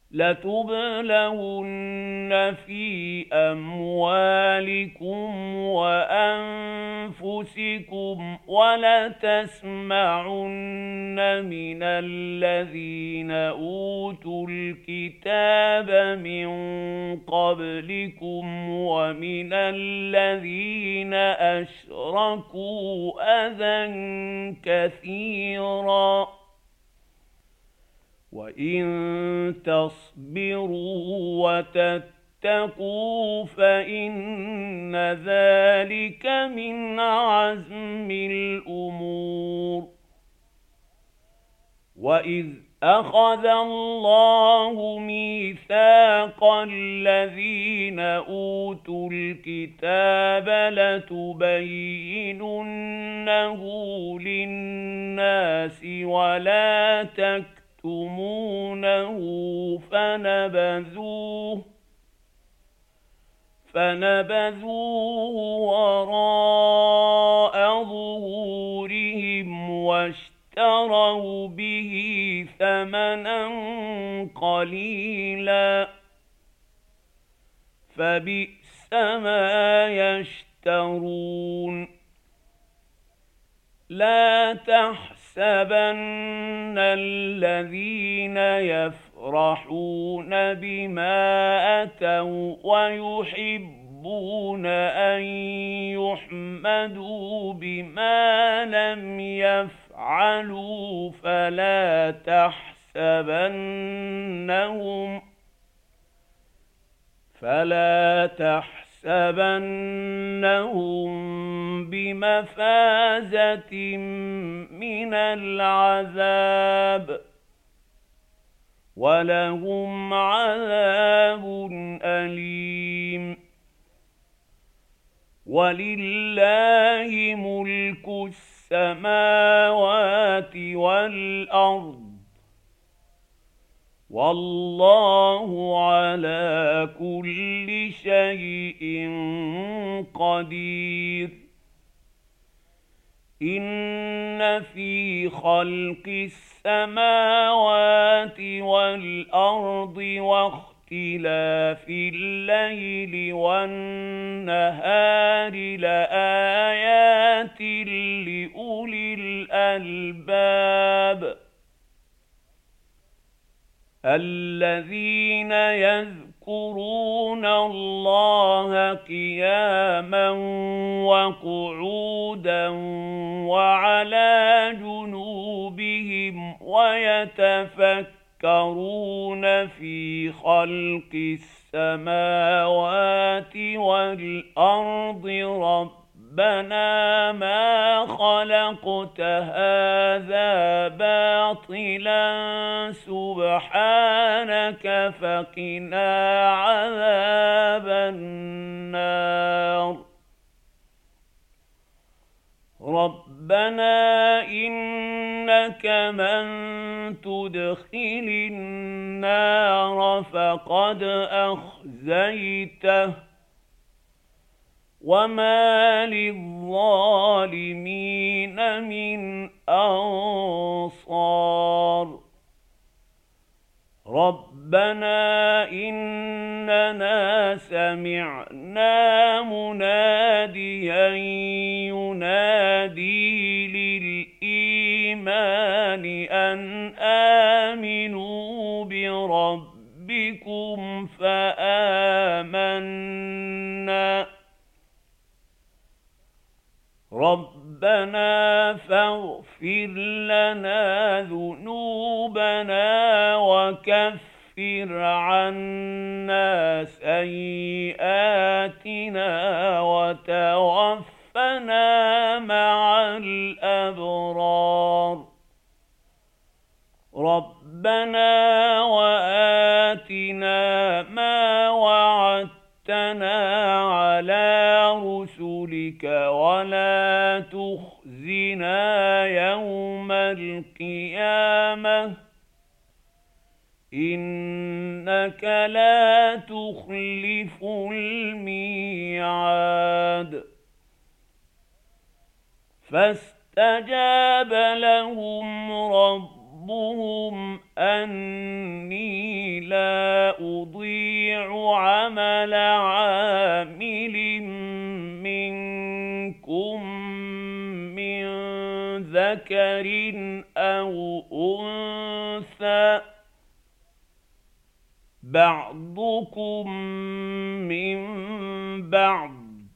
لتبلون في أموالكم وأنفسكم ولتسمعن من الذين أوتوا الكتاب من قبلكم ومن الذين أشركوا أذى كثيرا وإن تصبروا وتتقوا فإن ذلك من عزم الأمور. وإذ أخذ الله ميثاق الذين أوتوا الكتاب لتبيننه للناس ولا تكتمونه فنبذوه وراء ظهورهم واشتروا به ثمنا قليلا فبئس ما يشترون. لا تحسبن الذين يفرحون بما أتوا ويحبون أن يحمدوا بما لم يفعلوا فلا تحسبنهم بمفازة من العذاب ولهم عذاب أليم. ولله ملك السماوات والأرض والله على كل شيء قدير. إن في خلق السماوات والأرض واختلاف الليل والنهار لآيات لأولي الألباب الذين يذكرون الله قياما وقعودا وعلى جنوبهم ويتفكرون في خلق السماوات والأرض ربنا ما خلقت هذا باطلا سبحانك فقنا عذاب النار. ربنا إنك من تدخل النار فقد أخزيته وما للظالمين من أنصار. ربنا إننا سمعنا مناديا ينادي للإيمان أن آمنوا بربكم فآمنا. ربنا فاغفر لنا ذنوبنا وكفر عنا سيئاتنا وتوفنا مع الأبرار. ربنا وآتنا ما وعدتنا على رسلك ولا تخزنا يوم القيامة إنك لا تخلف الميعاد. فاستجاب لهم ربهم أني لا لا أضيع عمل عامل منكم من ذكر أو أنثى بعضكم من بعض،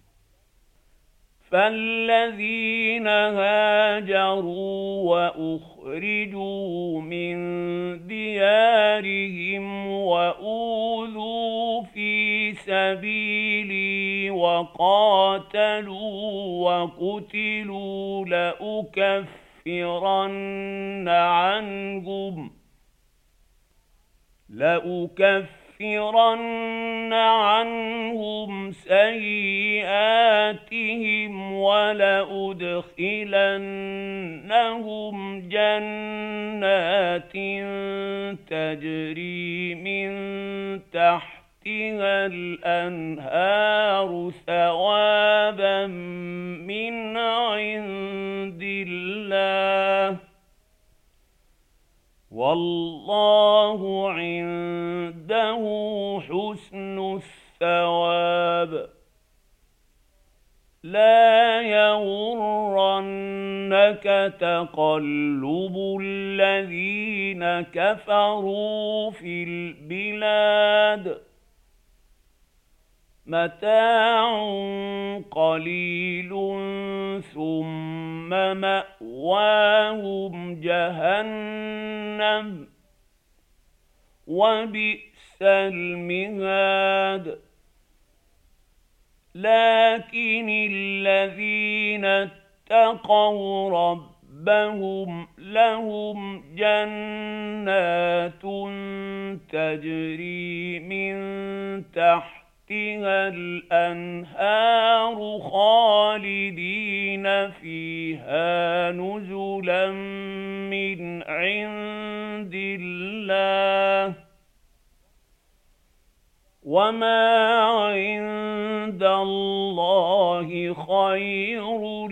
فالذين هاجروا وأخرجوا من ديارهم وأوذوا في سبيلي وقاتلوا وقتلوا لأكفرن عنهم سيئاتهم ولأدخلنهم جنات تجري من تحتها الأنهار ثوابا من عند الله، والله عنده حسن الثواب. لا يغرنك تقلب الذين كفروا في البلاد، متاع قليل ثم مأواهم جهنم وبئس المهاد. لكن الذين اتقوا ربهم لهم جنات تجري من تحتها الأنهار خالدين فيها نزلا من عند الله، وما عند الله خير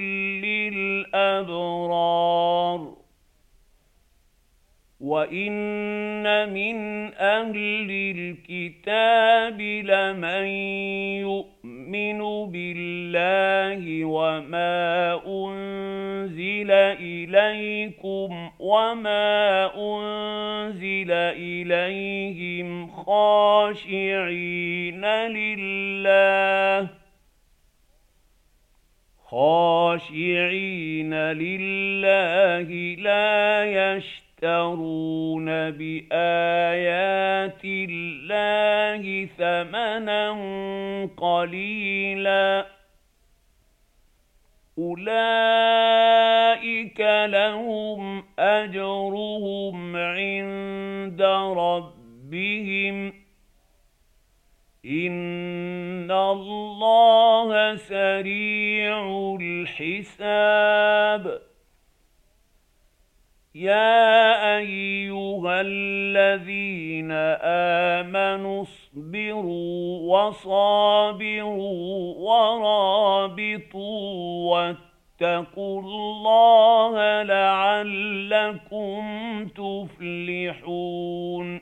للأبرار. وإن من أهل الكتاب لمن يؤمن بالله وما أنزل إليكم وما أنزل إليهم خاشعين لله لا يشترون بآيات الله ثمنا قليلا، أولئك لهم أجرهم عند ربهم، إن الله سريع الحساب. يا أيها الذين آمنوا اصبروا وصابروا ورابطوا واتقوا الله لعلكم تفلحون.